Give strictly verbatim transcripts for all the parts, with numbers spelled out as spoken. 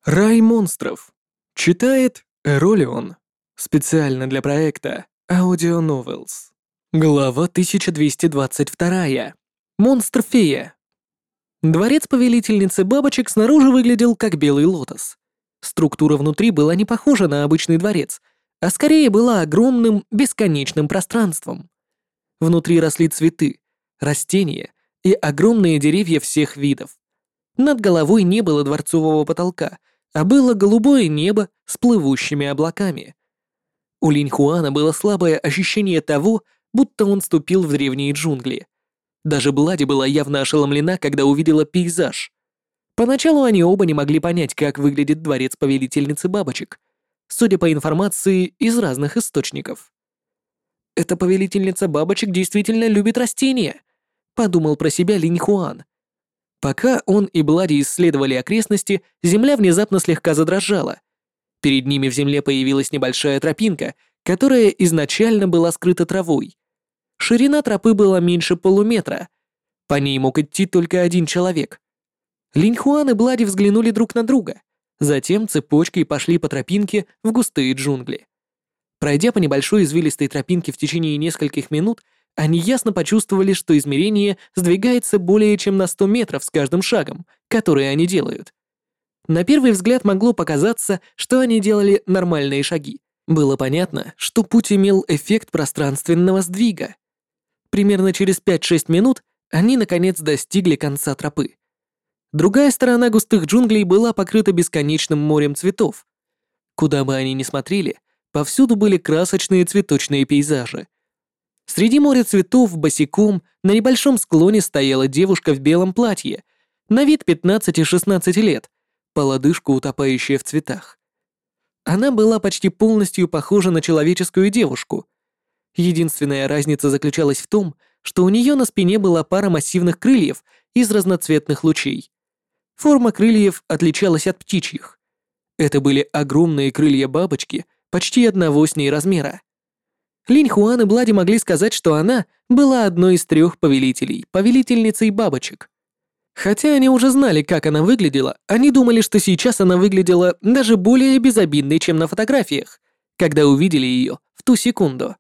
Рай монстров. Читает Эролион. Специально для проекта Audio Novels. Глава тысяча двести двадцать два. Монстр-фея. Дворец повелительницы бабочек снаружи выглядел как белый лотос. Структура внутри была не похожа на обычный дворец, а скорее была огромным, бесконечным пространством. Внутри росли цветы, растения и огромные деревья всех видов. Над головой не было дворцового потолка, а было голубое небо с плывущими облаками. У Линьхуана было слабое ощущение того, будто он ступил в древние джунгли. Даже Блади была явно ошеломлена, когда увидела пейзаж. Поначалу они оба не могли понять, как выглядит дворец повелительницы бабочек, судя по информации из разных источников. «Эта повелительница бабочек действительно любит растения», — подумал про себя Линьхуан. Пока он и Блади исследовали окрестности, земля внезапно слегка задрожала. Перед ними в земле появилась небольшая тропинка, которая изначально была скрыта травой. Ширина тропы была меньше полуметра. По ней мог идти только один человек. Линьхуан и Блади взглянули друг на друга. Затем цепочкой пошли по тропинке в густые джунгли. Пройдя по небольшой извилистой тропинке в течение нескольких минут, они ясно почувствовали, что измерение сдвигается более чем на сто метров с каждым шагом, который они делают. На первый взгляд могло показаться, что они делали нормальные шаги. Было понятно, что путь имел эффект пространственного сдвига. Примерно через пять-шесть минут они наконец достигли конца тропы. Другая сторона густых джунглей была покрыта бесконечным морем цветов. Куда бы они ни смотрели, повсюду были красочные цветочные пейзажи. Среди моря цветов босиком на небольшом склоне стояла девушка в белом платье, на вид пятнадцати-шестнадцати лет, по лодыжку утопающая в цветах. Она была почти полностью похожа на человеческую девушку. Единственная разница заключалась в том, что у нее на спине была пара массивных крыльев из разноцветных лучей. Форма крыльев отличалась от птичьих. Это были огромные крылья бабочки, почти одного с ней размера. Линьхуан и Блади могли сказать, что она была одной из трех повелителей, повелительницей бабочек. Хотя они уже знали, как она выглядела, они думали, что сейчас она выглядела даже более безобидной, чем на фотографиях, когда увидели ее в ту секунду.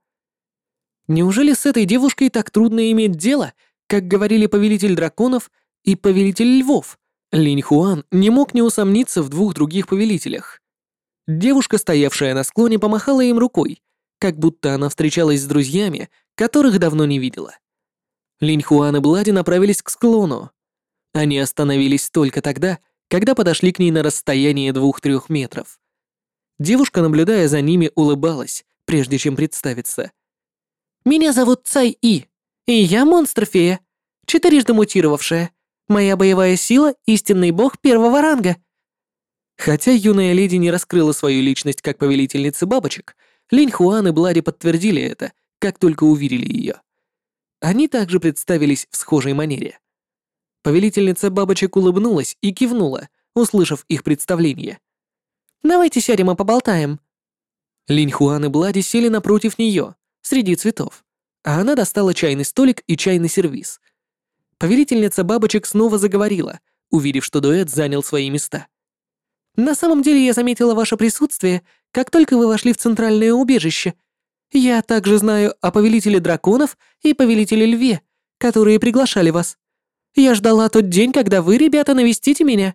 Неужели с этой девушкой так трудно иметь дело, как говорили повелитель драконов и повелитель львов? Линьхуан не мог не усомниться в двух других повелителях. Девушка, стоявшая на склоне, помахала им рукой, как будто она встречалась с друзьями, которых давно не видела. Линьхуан и Блади направились к склону. Они остановились только тогда, когда подошли к ней на расстояние двух-трех метров. Девушка, наблюдая за ними, улыбалась, прежде чем представиться. «Меня зовут Цай И, и я монстр-фея, четырежды мутировавшая. Моя боевая сила — истинный бог первого ранга». Хотя юная леди не раскрыла свою личность как повелительницы бабочек, Линьхуан и Блади подтвердили это, как только увидели ее. Они также представились в схожей манере. Повелительница бабочек улыбнулась и кивнула, услышав их представление. «Давайте сядем и поболтаем». Линьхуан и Блади сели напротив нее, среди цветов, а она достала чайный столик и чайный сервиз. Повелительница бабочек снова заговорила, увидев, что дуэт занял свои места. «На самом деле я заметила ваше присутствие, как только вы вошли в центральное убежище. Я также знаю о повелителе драконов и повелителе льве, которые приглашали вас. Я ждала тот день, когда вы, ребята, навестите меня».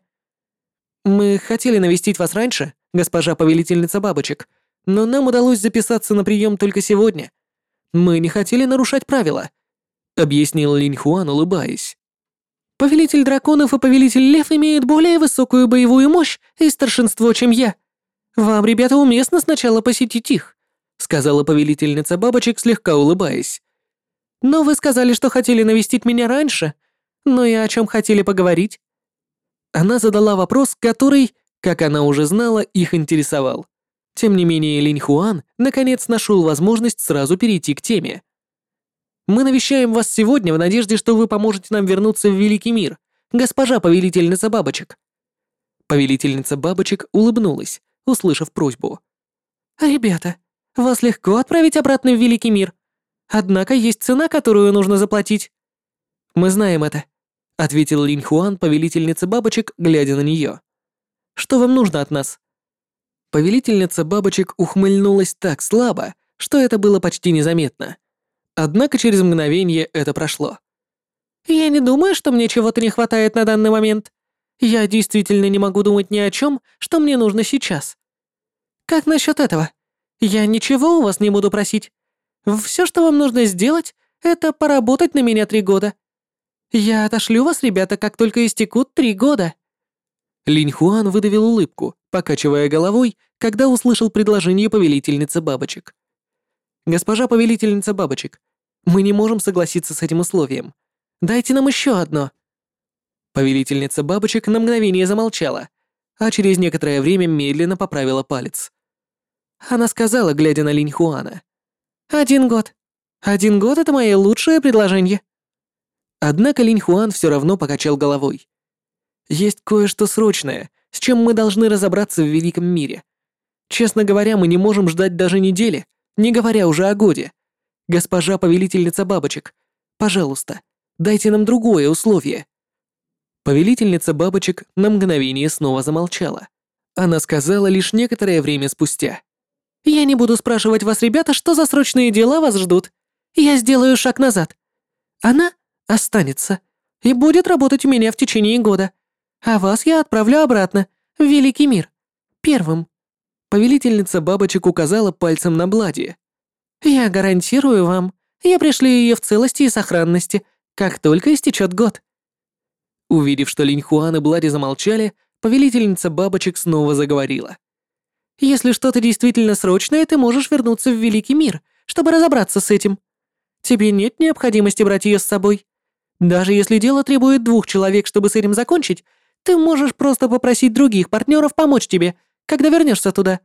«Мы хотели навестить вас раньше, госпожа повелительница бабочек, но нам удалось записаться на прием только сегодня. Мы не хотели нарушать правила», — объяснил Линьхуан, улыбаясь. «Повелитель драконов и повелитель лев имеют более высокую боевую мощь и старшинство, чем я. Вам, ребята, уместно сначала посетить их», — сказала повелительница бабочек, слегка улыбаясь. «Но вы сказали, что хотели навестить меня раньше. Но и о чем хотели поговорить?» Она задала вопрос, который, как она уже знала, их интересовал. Тем не менее, Линьхуан наконец нашел возможность сразу перейти к теме. «Мы навещаем вас сегодня в надежде, что вы поможете нам вернуться в Великий мир, госпожа повелительница бабочек». Повелительница бабочек улыбнулась, услышав просьбу. «Ребята, вас легко отправить обратно в Великий мир. Однако есть цена, которую нужно заплатить». «Мы знаем это», — ответил Линьхуан повелительнице бабочек, глядя на нее. Что вам нужно от нас?» Повелительница бабочек ухмыльнулась так слабо, что это было почти незаметно. Однако через мгновение это прошло. «Я не думаю, что мне чего-то не хватает на данный момент. Я действительно не могу думать ни о чем, что мне нужно сейчас. Как насчет этого? Я ничего у вас не буду просить. Все, что вам нужно сделать, это поработать на меня три года. Я отошлю вас, ребята, как только истекут три года». Линь Хуан выдавил улыбку, покачивая головой, когда услышал предложение повелительницы бабочек. «Госпожа повелительница бабочек, мы не можем согласиться с этим условием. Дайте нам еще одно». Повелительница бабочек на мгновение замолчала, а через некоторое время медленно поправила палец. Она сказала, глядя на Линь Хуана: «Один год. Один год — это мое лучшее предложение». Однако Линь Хуан все равно покачал головой. «Есть кое-что срочное, с чем мы должны разобраться в великом мире. Честно говоря, мы не можем ждать даже недели, не говоря уже о годе. Госпожа повелительница бабочек, пожалуйста, дайте нам другое условие». Повелительница бабочек на мгновение снова замолчала. Она сказала лишь некоторое время спустя: «Я не буду спрашивать вас, ребята, что за срочные дела вас ждут. Я сделаю шаг назад. Она останется и будет работать у меня в течение года. А вас я отправлю обратно, в великий мир. Первым». Повелительница бабочек указала пальцем на Блади. «Я гарантирую вам, я пришлю ее в целости и сохранности, как только истечет год». Увидев, что Линь Хуан и Блади замолчали, повелительница бабочек снова заговорила. «Если что-то действительно срочное, ты можешь вернуться в великий мир, чтобы разобраться с этим. Тебе нет необходимости брать ее с собой. Даже если дело требует двух человек, чтобы с этим закончить, ты можешь просто попросить других партнеров помочь тебе, когда вернешься туда».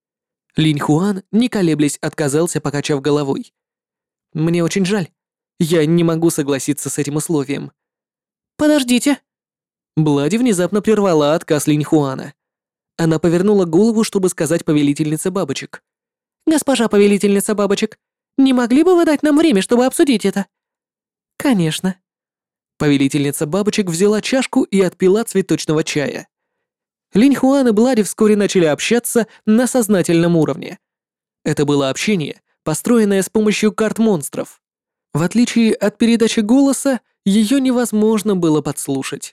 Линь Хуан, не колеблясь, отказался, покачав головой. «Мне очень жаль. Я не могу согласиться с этим условием». «Подождите». Блади внезапно прервала отказ Линь Хуана. Она повернула голову, чтобы сказать повелительнице бабочек: «Госпожа повелительница бабочек, не могли бы вы дать нам время, чтобы обсудить это?» «Конечно». Повелительница бабочек взяла чашку и отпила цветочного чая. Линь Хуан и Блади вскоре начали общаться на сознательном уровне. Это было общение, построенное с помощью карт монстров. В отличие от передачи голоса, ее невозможно было подслушать.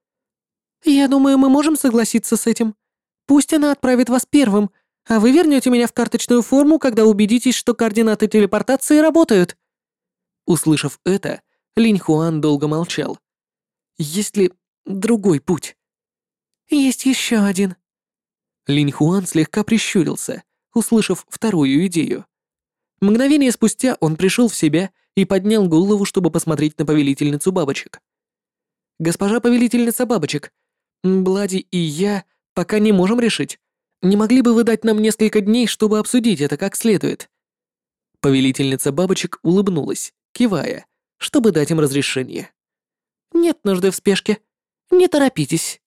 «Я думаю, мы можем согласиться с этим. Пусть она отправит вас первым, а вы вернете меня в карточную форму, когда убедитесь, что координаты телепортации работают». Услышав это, Линь Хуан долго молчал. «Есть ли другой путь?» «Есть еще один». Линь Хуан слегка прищурился, услышав вторую идею. Мгновение спустя он пришел в себя и поднял голову, чтобы посмотреть на повелительницу бабочек. «Госпожа повелительница бабочек, Блади и я пока не можем решить. Не могли бы вы дать нам несколько дней, чтобы обсудить это как следует?» Повелительница бабочек улыбнулась, кивая, чтобы дать им разрешение. «Нет нужды в спешке. Не торопитесь».